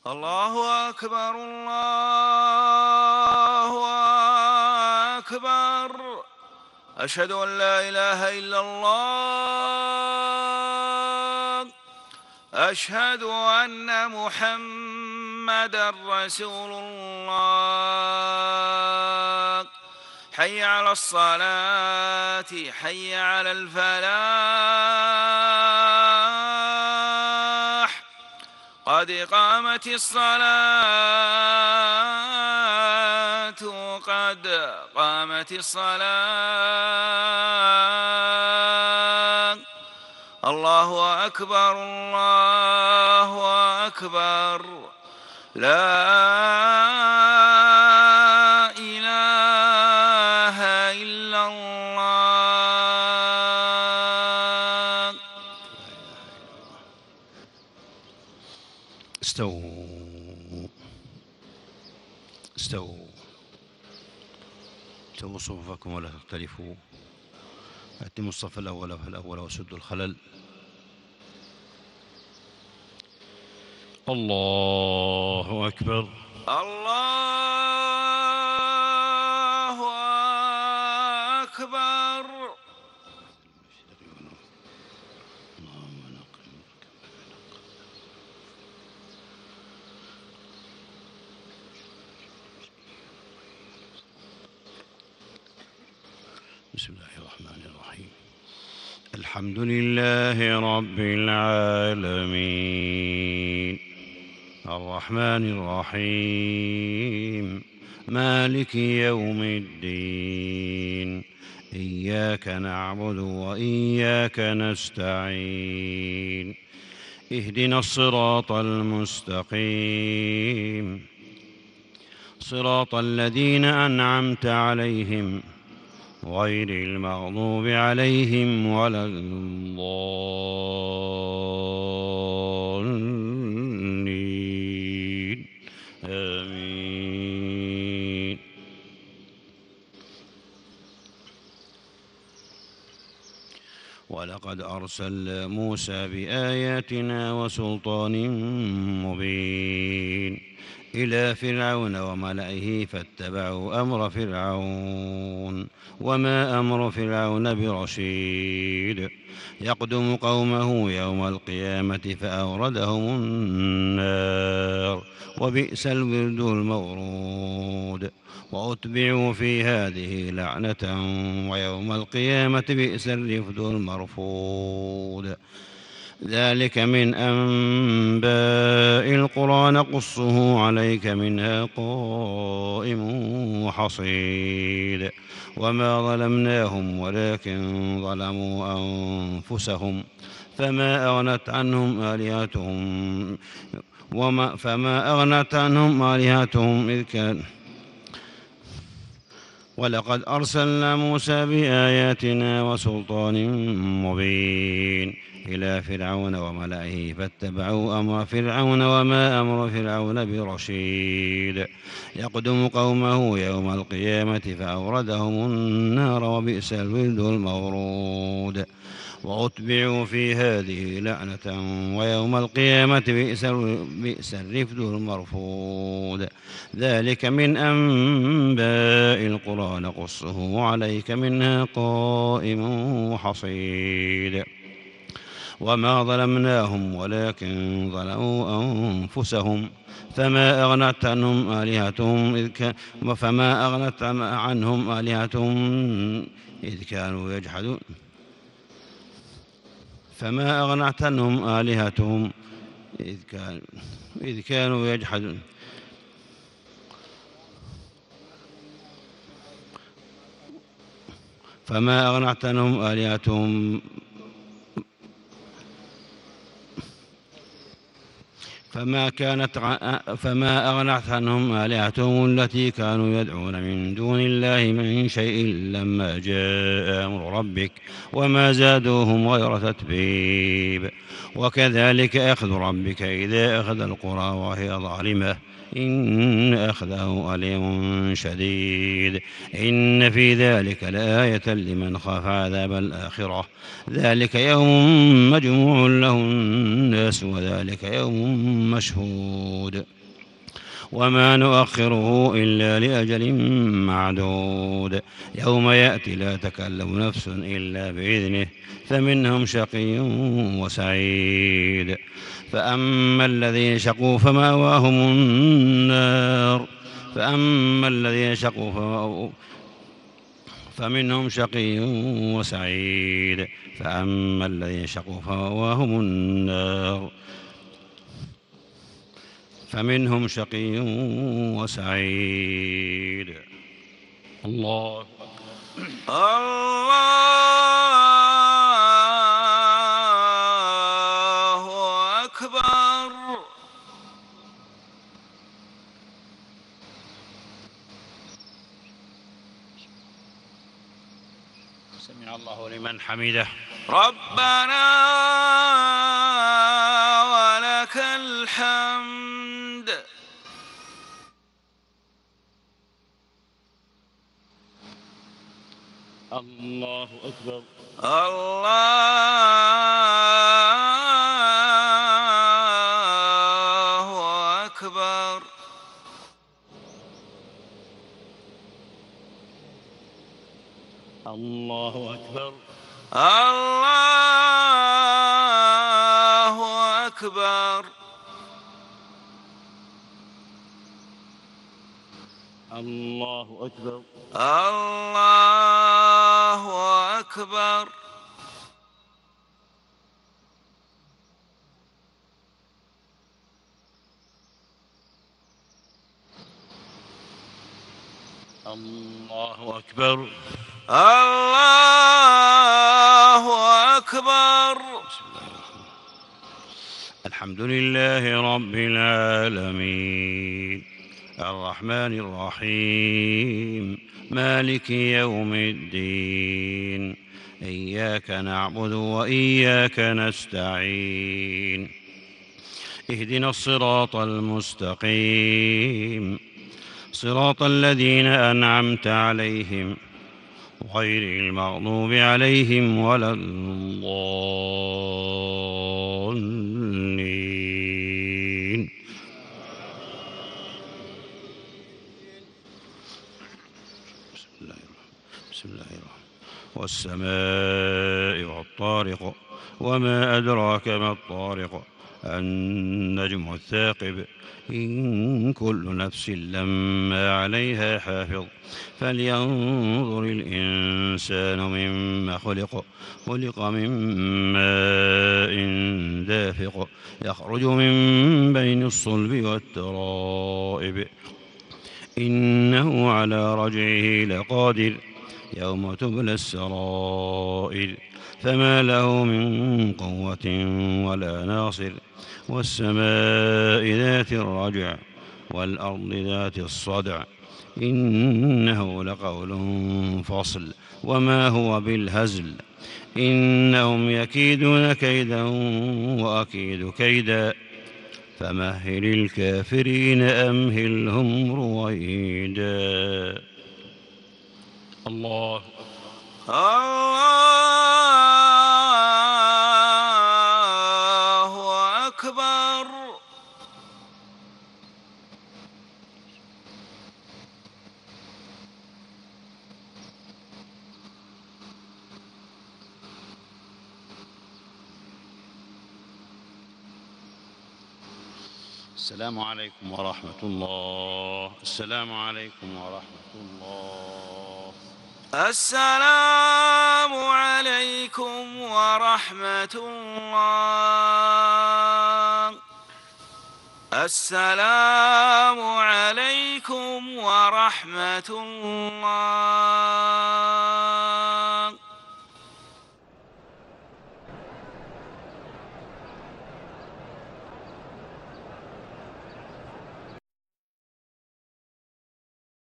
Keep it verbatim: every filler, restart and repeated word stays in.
الله أكبر الله أكبر. أشهد أن لا إله إلا الله. أشهد أن محمدًا رسول الله. حي على الصلاة حي على الفلاح. قد قامت الصلاة قد قامت الصلاة. الله أكبر الله أكبر. لا إله إلا الله. استووا استووا استووا صفوفكم ولا تختلفوا. أتموا الصف الأول فالأول وسدوا الخلل. الله أكبر الله أكبر. بسم الله الرحمن الرحيم. الحمد لله رب العالمين الرحمن الرحيم مالك يوم الدين. إياك نعبد وإياك نستعين. اهدنا الصراط المستقيم صراط الذين أنعمت عليهم غير المغضوب عليهم ولا الضالين. آمين. ولقد أرسلنا موسى بآياتنا وسلطان مبين إلى فرعون وملئه فاتبعوا أمر فرعون وما أمر فرعون برشيد. يقدم قومه يوم القيامة فأوردهم النار وبئس الورد المورود. وأتبعوا في هذه لعنة ويوم القيامة بئس الرفد المرفود. ذلك من أنباء القرى نقصه عليك منها قائم وحصيد. وما ظلمناهم ولكن ظلموا أنفسهم فما أغنت عنهم آلهتهم وما فما أغنت عنهم آلهتهم إذ كان. ولقد أرسلنا موسى بآياتنا وسلطان مبين إلى فرعون وملئه فاتبعوا أمر فرعون وما أمر فرعون برشيد. يقدم قومه يوم القيامة فأوردهم النار وبئس الورد المورود. وأتبعوا في هذه لعنة ويوم القيامة بئس الرفد المرفود. ذلك من أنباء القرى نقصه عليك منها قائم وحصيد. وما ظلمناهم ولكن ظلموا أنفسهم فما أغنت عنهم آلهتهم إذ كان فما أغنت عنهم آلهتهم إذ كانوا يجحدون فما أغنت عنهم آلهتهم إذ كانوا إذ كانوا يجحدون فما أغنت عنهم آلهتهم فما كانت فما أغنت عنهم آلهتهم التي كانوا يدعون من دون الله من شيء لما جاء أمر ربك وما زادوهم غير تتبيب. وكذلك أخذ ربك إذا أخذ القرى وهي ظالمة إن أخذه أليم شديد. إن في ذلك لآية لمن خاف عذاب الآخرة. ذلك يوم مجموع له الناس وذلك يوم مشهود وما نؤخره إلا لأجل معدود يوم يأتي لا تكلم نفس إلا بإذنه فمنهم شقي وسعيد فأما الذين شقوا فمأواهم النار فأما الذين شقوا فمأواهم فمنهم شقي وسعيد فأما الذين شقوا فمأواهم النار فمنهم شقي وسعيد. الله الله أكبر. سمع الله لمن حمده. ربنا ولك الحمد. الله أكبر. الله أكبر. الله أكبر. الله أكبر. الله أكبر. الله أكبر. الله أكبر. الله أكبر. الحمد لله رب العالمين الرحمن الرحيم مالك يوم الدين إياك نعبد وإياك نستعين اهدنا الصراط المستقيم صراط الذين أنعمت عليهم غير المغضوب عليهم ولا الضالين. بسم الله الرحمن والسماء والطارق وما أدراك ما الطارق النجم الثاقب إن كل نفس لما عليها حافظ فلينظر الإنسان مما خلق خلق من ماء دافق يخرج من بين الصلب والترائب إنه على رجعه لقادر يوم تبلى السرائر فما له من قوة ولا ناصر والسماء ذات الرجع والأرض ذات الصدع إنه لقول فصل وما هو بالهزل إنهم يكيدون كيدا وأكيد كيدا فمهل الكافرين أمهلهم رويدا. الله الله أكبر. السلام عليكم ورحمة الله. السلام عليكم ورحمة الله. السلام عليكم ورحمة الله. السلام عليكم ورحمة الله.